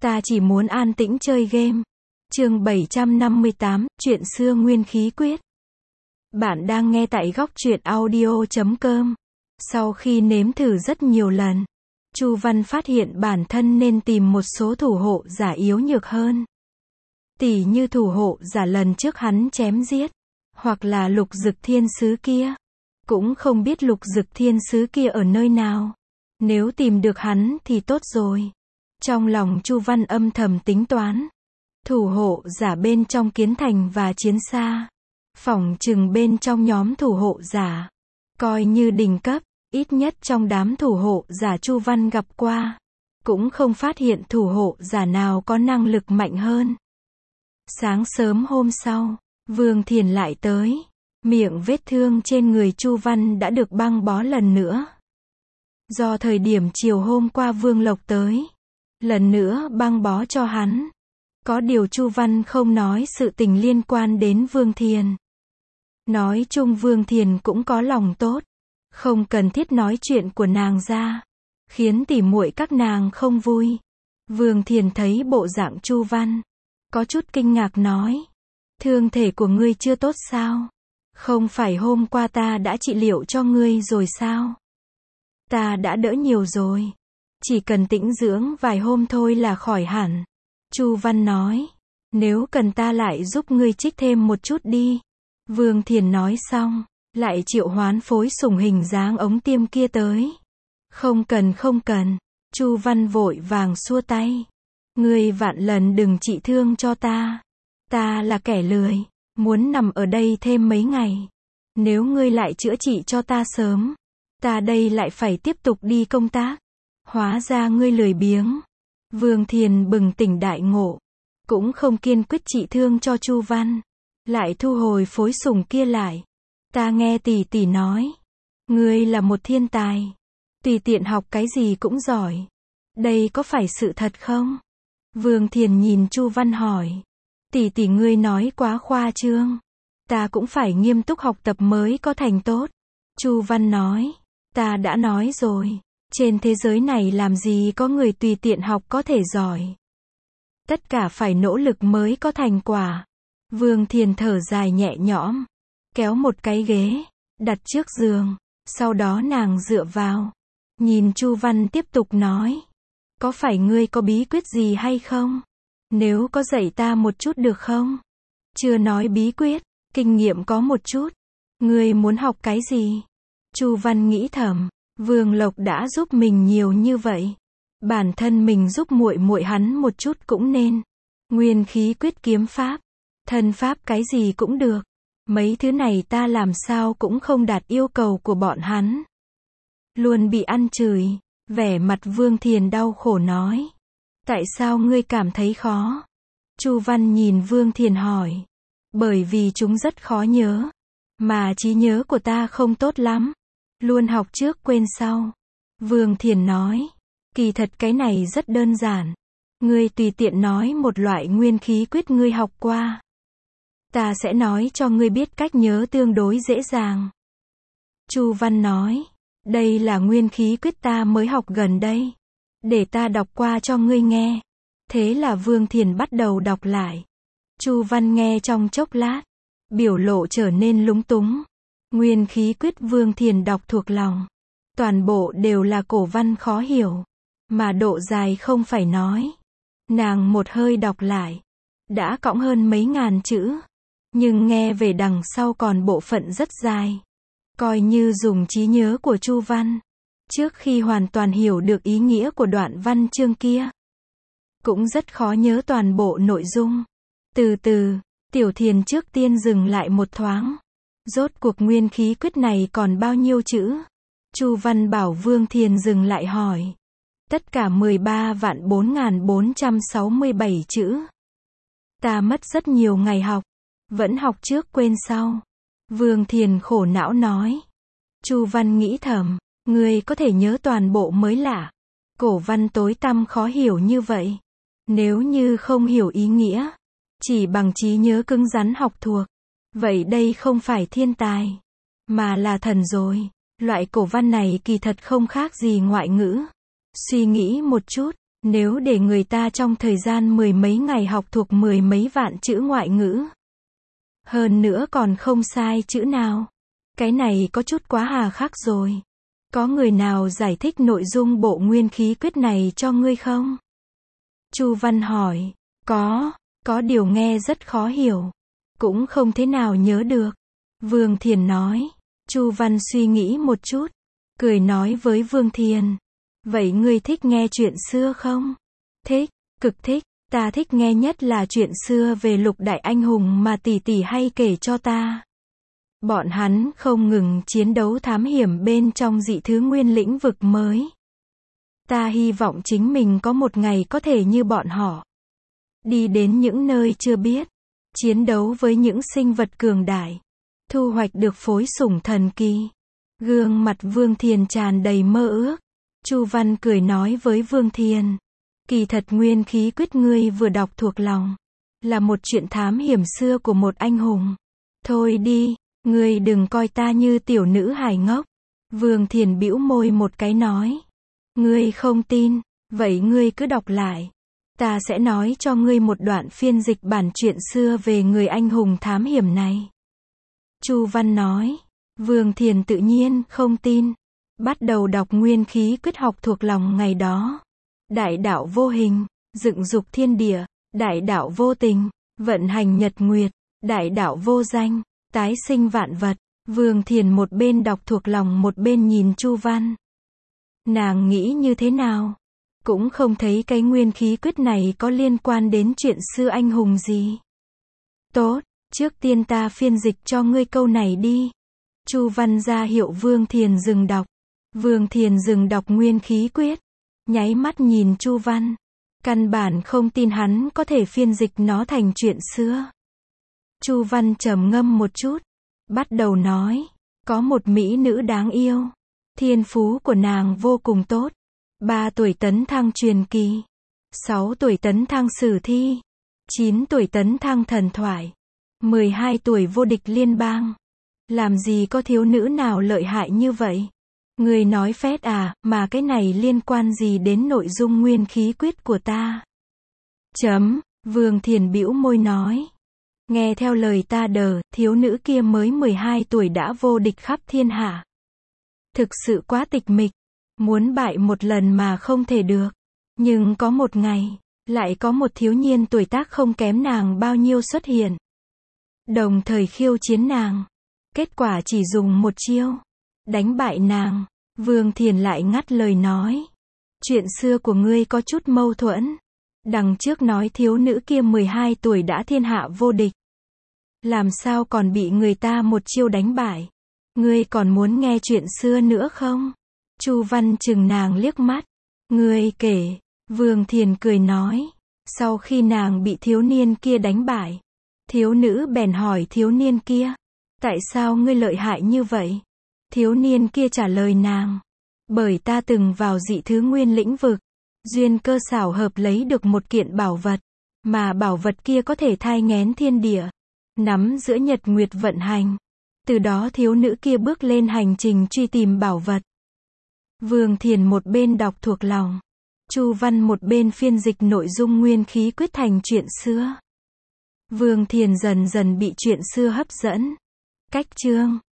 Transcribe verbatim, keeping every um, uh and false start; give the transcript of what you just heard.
Ta chỉ muốn an tĩnh chơi game. Chương bảy trăm năm mươi tám, chuyện xưa nguyên khí quyết. Bạn đang nghe tại góc truyện audio chấm com. Sau khi nếm thử rất nhiều lần, Chu Văn phát hiện bản thân nên tìm một số thủ hộ giả yếu nhược hơn. Tỉ như thủ hộ giả lần trước hắn chém giết, hoặc là Lục Dực Thiên Sứ kia. Cũng không biết Lục Dực Thiên Sứ kia ở nơi nào. Nếu tìm được hắn thì tốt rồi. Trong lòng Chu Văn âm thầm tính toán. Thủ hộ giả bên trong Kiến Thành và Chiến Xa, phỏng chừng bên trong nhóm thủ hộ giả, coi như đỉnh cấp, ít nhất trong đám thủ hộ giả Chu Văn gặp qua, cũng không phát hiện thủ hộ giả nào có năng lực mạnh hơn. Sáng sớm hôm sau, Vương Thiền lại tới. Miệng vết thương trên người Chu Văn đã được băng bó lần nữa. Do thời điểm chiều hôm qua Vương Lộc tới, lần nữa băng bó cho hắn. Có điều Chu Văn không nói sự tình liên quan đến Vương Thiền. Nói chung Vương Thiền cũng có lòng tốt, không cần thiết nói chuyện của nàng ra, khiến tỉ muội các nàng không vui. Vương Thiền thấy bộ dạng Chu Văn, có chút kinh ngạc nói: thương thể của ngươi chưa tốt sao? Không phải hôm qua ta đã trị liệu cho ngươi rồi sao? Ta đã đỡ nhiều rồi, chỉ cần tĩnh dưỡng vài hôm thôi là khỏi hẳn. Chu Văn nói: nếu cần ta lại giúp ngươi trích thêm một chút đi. Vương Thiền nói xong, lại triệu hoán phối sủng hình dáng ống tiêm kia tới. Không cần không cần. Chu Văn vội vàng xua tay. Ngươi vạn lần đừng trị thương cho ta. Ta là kẻ lười, muốn nằm ở đây thêm mấy ngày. Nếu ngươi lại chữa trị cho ta sớm, ta đây lại phải tiếp tục đi công tác. Hóa ra ngươi lười biếng. Vương Thiền bừng tỉnh đại ngộ, cũng không kiên quyết trị thương cho Chu Văn, lại thu hồi phối sủng kia lại. Ta nghe tỷ tỷ nói, ngươi là một thiên tài, tùy tiện học cái gì cũng giỏi. Đây có phải sự thật không? Vương Thiền nhìn Chu Văn hỏi. Tỷ tỷ ngươi nói quá khoa trương, ta cũng phải nghiêm túc học tập mới có thành tốt. Chu Văn nói, ta đã nói rồi. Trên thế giới này làm gì có người tùy tiện học có thể giỏi. Tất cả phải nỗ lực mới có thành quả. Vương Thiền thở dài nhẹ nhõm, kéo một cái ghế, đặt trước giường, sau đó nàng dựa vào, nhìn Chu Văn tiếp tục nói: có phải ngươi có bí quyết gì hay không? Nếu có dạy ta một chút được không? Chưa nói bí quyết, kinh nghiệm có một chút. Ngươi muốn học cái gì? Chu Văn nghĩ thầm, Vương Lộc đã giúp mình nhiều như vậy, bản thân mình giúp muội muội hắn một chút cũng nên. Nguyên khí quyết kiếm pháp, thân pháp cái gì cũng được. Mấy thứ này ta làm sao cũng không đạt yêu cầu của bọn hắn. Luôn bị ăn chửi. Vẻ mặt Vương Thiền đau khổ nói. Tại sao ngươi cảm thấy khó? Chu Văn nhìn Vương Thiền hỏi. Bởi vì chúng rất khó nhớ, mà trí nhớ của ta không tốt lắm, luôn học trước quên sau. Vương Thiền nói, kỳ thật cái này rất đơn giản. Ngươi tùy tiện nói một loại nguyên khí quyết ngươi học qua, ta sẽ nói cho ngươi biết cách nhớ tương đối dễ dàng. Chu Văn nói, đây là nguyên khí quyết ta mới học gần đây, để ta đọc qua cho ngươi nghe. Thế là Vương Thiền bắt đầu đọc lại. Chu Văn nghe trong chốc lát, biểu lộ trở nên lúng túng. Nguyên khí quyết Vương Thiền đọc thuộc lòng, toàn bộ đều là cổ văn khó hiểu, mà độ dài không phải nói. Nàng một hơi đọc lại, đã cõng hơn mấy ngàn chữ, nhưng nghe về đằng sau còn bộ phận rất dài. Coi như dùng trí nhớ của Chu Văn, trước khi hoàn toàn hiểu được ý nghĩa của đoạn văn chương kia, cũng rất khó nhớ toàn bộ nội dung. Từ từ, Tiểu Thiền trước tiên dừng lại một thoáng. Rốt cuộc nguyên khí quyết này còn bao nhiêu chữ? Chu Văn bảo Vương Thiền dừng lại hỏi. Tất cả mười ba vạn bốn nghìn bốn trăm sáu mươi bảy chữ. Ta mất rất nhiều ngày học, vẫn học trước quên sau. Vương Thiền khổ não nói. Chu Văn nghĩ thầm, ngươi có thể nhớ toàn bộ mới lạ. Cổ văn tối tăm khó hiểu như vậy, nếu như không hiểu ý nghĩa, chỉ bằng trí nhớ cứng rắn học thuộc, vậy đây không phải thiên tài, mà là thần rồi. Loại cổ văn này kỳ thật không khác gì ngoại ngữ. Suy nghĩ một chút, Nếu để người ta trong thời gian mười mấy ngày học thuộc mười mấy vạn chữ ngoại ngữ. Hơn nữa còn không sai chữ nào. Cái này có chút quá hà khắc rồi. Có người nào giải thích nội dung bộ nguyên khí quyết này cho ngươi không? Chu Văn hỏi. Có, có điều nghe rất khó hiểu. Cũng không thế nào nhớ được. Vương Thiền nói. Chu Văn suy nghĩ một chút. Cười nói với Vương Thiền. Vậy ngươi thích nghe chuyện xưa không? Thích, cực thích. Ta thích nghe nhất là chuyện xưa về lục đại anh hùng mà tỷ tỷ hay kể cho ta. Bọn hắn không ngừng chiến đấu thám hiểm bên trong dị thứ nguyên lĩnh vực mới. Ta hy vọng chính mình có một ngày có thể như bọn họ. Đi đến những nơi chưa biết. Chiến đấu với những sinh vật cường đại. Thu hoạch được phối sủng thần kỳ. Gương mặt Vương Thiền tràn đầy mơ ước. Chu Văn cười nói với Vương Thiền. Kỳ thật nguyên khí quyết ngươi vừa đọc thuộc lòng. Là một chuyện thám hiểm xưa của một anh hùng. Thôi đi, ngươi đừng coi ta như tiểu nữ hài ngốc. Vương Thiền bĩu môi một cái nói. Ngươi không tin, vậy ngươi cứ đọc lại. Ta sẽ nói cho ngươi một đoạn phiên dịch bản chuyện xưa về người anh hùng thám hiểm này. Chu Văn nói. Vương Thiền tự nhiên không tin. Bắt đầu đọc nguyên khí quyết học thuộc lòng ngày đó. Đại đạo vô hình, dựng dục thiên địa. Đại đạo vô tình, vận hành nhật nguyệt. Đại đạo vô danh, tái sinh vạn vật. Vương Thiền một bên đọc thuộc lòng một bên nhìn Chu Văn. Nàng nghĩ như thế nào? Cũng không thấy cái nguyên khí quyết này có liên quan đến chuyện xưa anh hùng gì. Tốt, trước tiên ta phiên dịch cho ngươi câu này đi. Chu Văn ra hiệu Vương Thiền dừng đọc. Vương Thiền dừng đọc nguyên khí quyết. Nháy mắt nhìn Chu Văn. Căn bản không tin hắn có thể phiên dịch nó thành chuyện xưa. Chu Văn trầm ngâm một chút. Bắt đầu nói. Có một mỹ nữ đáng yêu. Thiên phú của nàng vô cùng tốt. Ba tuổi tấn thăng truyền kỳ. Sáu tuổi tấn thăng sử thi. Chín tuổi tấn thăng thần thoại. Mười hai tuổi vô địch liên bang. Làm gì có thiếu nữ nào lợi hại như vậy? Người nói phét à, mà cái này liên quan gì đến nội dung nguyên khí quyết của ta? Chấm, Vương Thiền bĩu môi nói. Nghe theo lời ta đờ, thiếu nữ kia mới mười hai tuổi đã vô địch khắp thiên hạ. Thực sự quá tịch mịch. Muốn bại một lần mà không thể được. Nhưng có một ngày, lại có một thiếu niên tuổi tác không kém nàng bao nhiêu xuất hiện. Đồng thời khiêu chiến nàng. Kết quả chỉ dùng một chiêu. Đánh bại nàng. Vương Thiền lại ngắt lời nói. Chuyện xưa của ngươi có chút mâu thuẫn. Đằng trước nói thiếu nữ kia mười hai tuổi đã thiên hạ vô địch. Làm sao còn bị người ta một chiêu đánh bại? Ngươi còn muốn nghe chuyện xưa nữa không? Chu Văn chừng nàng liếc mắt. Ngươi kể. Vương Thiền cười nói. Sau khi nàng bị thiếu niên kia đánh bại. Thiếu nữ bèn hỏi thiếu niên kia. Tại sao ngươi lợi hại như vậy? Thiếu niên kia trả lời nàng. Bởi ta từng vào dị thứ nguyên lĩnh vực. Duyên cơ xảo hợp lấy được một kiện bảo vật. Mà bảo vật kia có thể thai nghén thiên địa. Nắm giữa nhật nguyệt vận hành. Từ đó thiếu nữ kia bước lên hành trình truy tìm bảo vật. Vương Thiền một bên đọc thuộc lòng. Chu Văn một bên phiên dịch nội dung nguyên khí quyết thành chuyện xưa. Vương Thiền dần dần bị chuyện xưa hấp dẫn. Cách chương